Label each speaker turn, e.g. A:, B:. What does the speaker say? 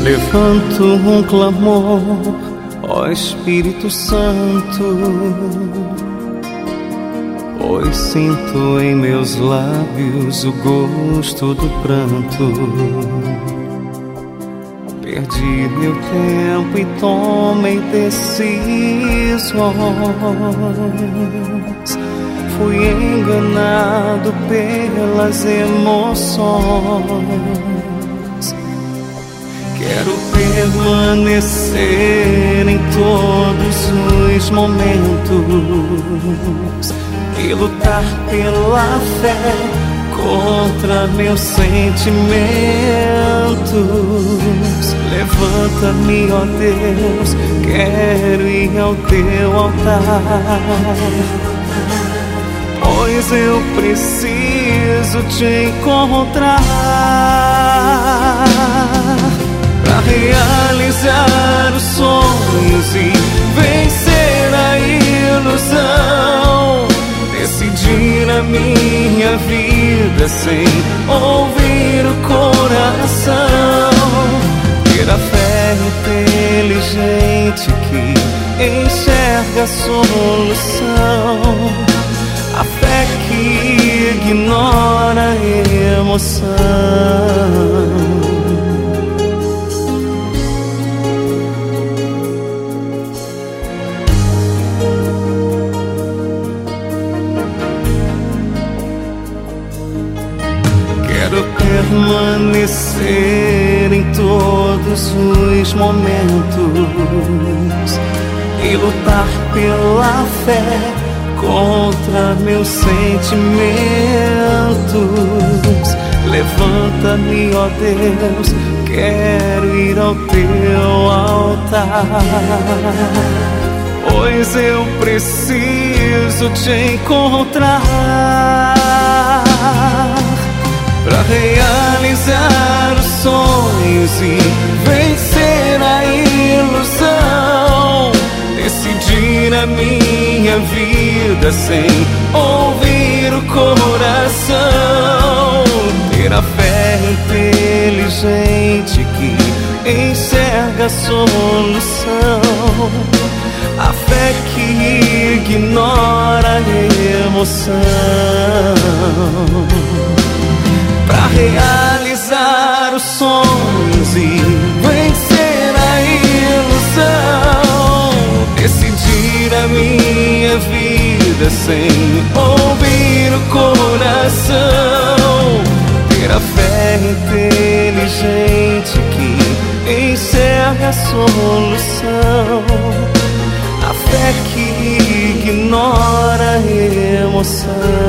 A: Levanto um clamor, ó Espírito Santo, pois sinto em meus lábios o gosto do pranto. Perdi meu tempo e tomei decisões. Fui enganado pelas emoções. Quero permanecer em todos os momentos e lutar pela fé contra meus sentimentos. Levanta-me, ó Deus, quero ir ao teu altar, pois eu preciso te encontrar pra realizar os sonhos e vencer a ilusão. Decidir a minha vida sem ouvir o coração. Ter a fé inteligente que enxerga a solução. A fé que ignora a emoção. Quero permanecer em todos os momentos e lutar pela fé contra meus sentimentos. Levanta-me, ó Deus, quero ir ao teu altar, pois eu preciso te encontrar pra realizar os sonhos e vencer a ilusão. Decidir a minha vida sem ouvir o coração. Ter a fé inteligente que enxerga a solução. A fé que ignora a emoção. Pra realizar os sonhos e vencer a ilusão. Decidir a minha vida sem ouvir o coração. Ter a fé inteligente que enxerga a solução. A fé que ignora a emoção.